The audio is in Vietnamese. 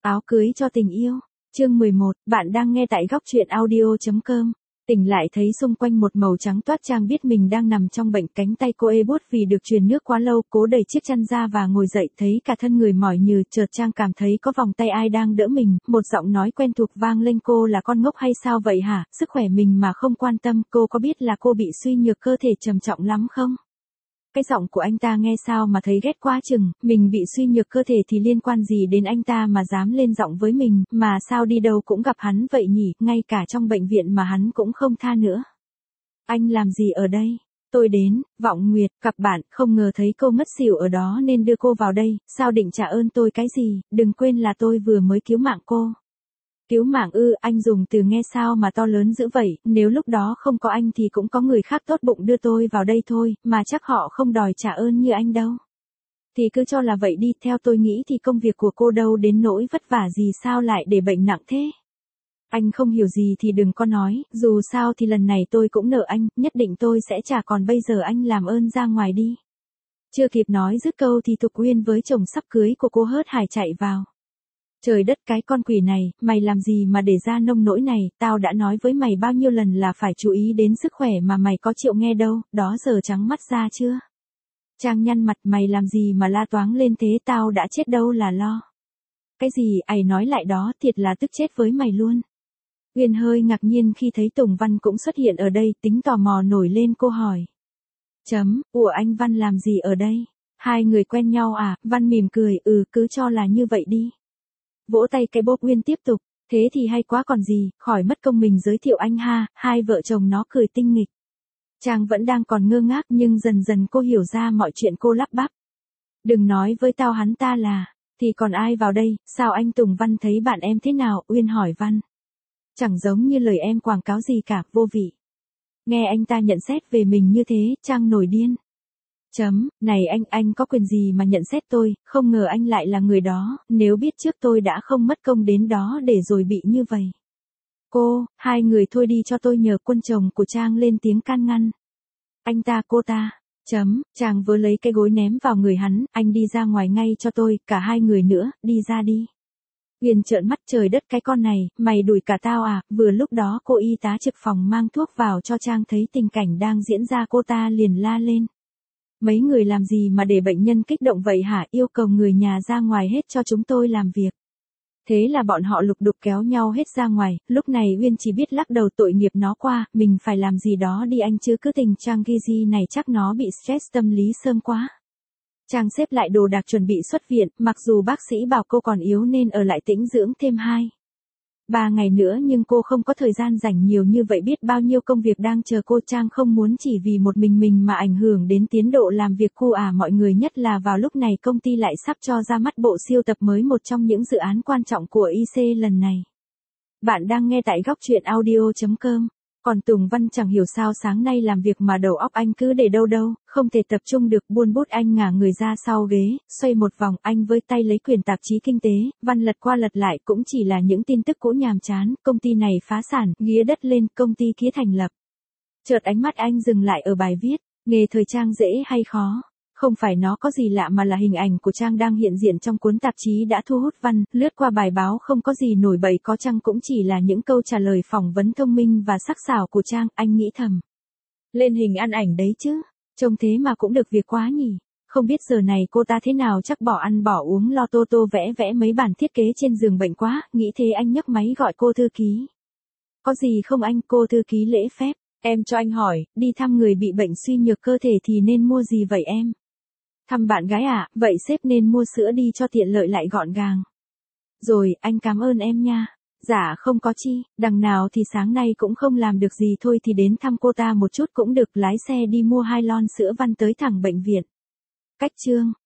Áo cưới cho tình yêu. Chương 11, bạn đang nghe tại góc truyện audio.com. Tỉnh lại thấy xung quanh một màu trắng toát, Trang biết mình đang nằm trong bệnh. Cánh tay cô ê buốt vì được truyền nước quá lâu, cố đẩy chiếc chăn ra và ngồi dậy, thấy cả thân người mỏi nhừ. Chợt Trang cảm thấy có vòng tay ai đang đỡ mình, một giọng nói quen thuộc vang lên: cô là con ngốc hay sao vậy hả, sức khỏe mình mà không quan tâm. Cô có biết là cô bị suy nhược cơ thể trầm trọng lắm không? Cái giọng của anh ta nghe sao mà thấy ghét quá chừng, mình bị suy nhược cơ thể thì liên quan gì đến anh ta mà dám lên giọng với mình, mà sao đi đâu cũng gặp hắn vậy nhỉ, ngay cả trong bệnh viện mà hắn cũng không tha nữa. Anh làm gì ở đây? Tôi đến, Vọng Nguyệt, gặp bạn, không ngờ thấy cô ngất xỉu ở đó nên đưa cô vào đây, sao định trả ơn tôi cái gì, đừng quên là tôi vừa mới cứu mạng cô. Cứu mạng ư? Anh dùng từ nghe sao mà to lớn dữ vậy, nếu lúc đó không có anh thì cũng có người khác tốt bụng đưa tôi vào đây thôi, mà chắc họ không đòi trả ơn như anh đâu. Thì cứ cho là vậy đi, theo tôi nghĩ thì công việc của cô đâu đến nỗi vất vả gì, sao lại để bệnh nặng thế. Anh không hiểu gì thì đừng có nói, dù sao thì lần này tôi cũng nợ anh, nhất định tôi sẽ trả, còn bây giờ anh làm ơn ra ngoài đi. Chưa kịp nói dứt câu thì Thục Uyên với chồng sắp cưới của cô hớt hải chạy vào. Trời đất, cái con quỷ này, mày làm gì mà để ra nông nỗi này, tao đã nói với mày bao nhiêu lần là phải chú ý đến sức khỏe mà mày có chịu nghe đâu, đó giờ trắng mắt ra chưa? Trang nhăn mặt: mày làm gì mà la toáng lên thế, tao đã chết đâu là lo. Cái gì, ày nói lại đó, thiệt là tức chết với mày luôn. Uyên hơi ngạc nhiên khi thấy Tùng Văn cũng xuất hiện ở đây, tính tò mò nổi lên, cô hỏi. Ủa anh Văn làm gì ở đây? Hai người quen nhau à? Văn mỉm cười: cứ cho là như vậy đi. Vỗ tay cái bốp. Uyên tiếp tục: thế thì hay quá còn gì, khỏi mất công mình giới thiệu anh ha. Hai vợ chồng nó cười tinh nghịch. Trang vẫn đang còn ngơ ngác nhưng dần dần cô hiểu ra mọi chuyện, cô lắp bắp: đừng nói với tao hắn ta là, thì còn ai vào đây, sao anh Tùng Văn thấy bạn em thế nào? Uyên hỏi Văn. Chẳng giống như lời em quảng cáo gì cả, vô vị. Nghe anh ta nhận xét về mình như thế, Trang nổi điên. Này anh có quyền gì mà nhận xét tôi, không ngờ anh lại là người đó, nếu biết trước tôi đã không mất công đến đó để rồi bị như vậy. Hai người thôi đi cho tôi nhờ. Quân chồng của Trang lên tiếng can ngăn. Anh ta, cô ta. Trang vừa lấy cái gối ném vào người hắn: anh đi ra ngoài ngay cho tôi, cả hai người nữa, đi ra đi. Uyên trợn mắt: trời đất, cái con này, mày đuổi cả tao à? Vừa lúc đó cô y tá trực phòng mang thuốc vào cho Trang thấy tình cảnh đang diễn ra, cô ta liền la lên. Mấy người làm gì mà để bệnh nhân kích động vậy hả, yêu cầu người nhà ra ngoài hết cho chúng tôi làm việc. Thế là bọn họ lục đục kéo nhau hết ra ngoài, lúc này Uyên chỉ biết lắc đầu: tội nghiệp nó qua, mình phải làm gì đó đi anh chứ, cứ tình trạng Gigi này chắc nó bị stress tâm lý sớm quá. Trang xếp lại đồ đạc chuẩn bị xuất viện, mặc dù bác sĩ bảo cô còn yếu nên ở lại tĩnh dưỡng thêm 2-3 ngày nữa, nhưng cô không có thời gian rảnh nhiều như vậy, biết bao nhiêu công việc đang chờ cô. Trang không muốn chỉ vì một mình mà ảnh hưởng đến tiến độ làm việc của mọi người, nhất là vào lúc này công ty lại sắp cho ra mắt bộ siêu tập mới, một trong những dự án quan trọng của IC lần này. Bạn đang nghe tại góc truyện audio.com. Còn Tùng Văn chẳng hiểu sao sáng nay làm việc mà đầu óc anh cứ để đâu, không thể tập trung được, buôn bút anh ngả người ra sau ghế, xoay một vòng, anh với tay lấy quyển tạp chí kinh tế, Văn lật qua lật lại cũng chỉ là những tin tức cũ nhàm chán: công ty này phá sản, ghía đất lên, công ty kia thành lập. Chợt ánh mắt anh dừng lại ở bài viết: nghề thời trang dễ hay khó? Không phải nó có gì lạ mà là hình ảnh của Trang đang hiện diện trong cuốn tạp chí đã thu hút Văn. Lướt qua bài báo không có gì nổi bật, có chăng cũng chỉ là những câu trả lời phỏng vấn thông minh và sắc sảo của Trang. Anh nghĩ thầm: lên hình ăn ảnh đấy chứ, trông thế mà cũng được việc quá nhỉ. Không biết giờ này cô ta thế nào, chắc bỏ ăn bỏ uống lo tô tô vẽ vẽ mấy bản thiết kế trên giường bệnh quá. Nghĩ thế anh nhấc máy gọi cô thư ký. Có gì không anh? Cô thư ký lễ phép: em cho anh hỏi, đi thăm người bị bệnh suy nhược cơ thể thì nên mua gì vậy em? Thăm bạn gái à? Vậy sếp nên mua sữa đi cho tiện lợi lại gọn gàng. Rồi, anh cảm ơn em nha. Dạ không có chi, đằng nào thì sáng nay cũng không làm được gì, thôi thì đến thăm cô ta một chút cũng được. Lái xe đi mua 2 lon sữa. Văn tới thẳng bệnh viện. Cách chương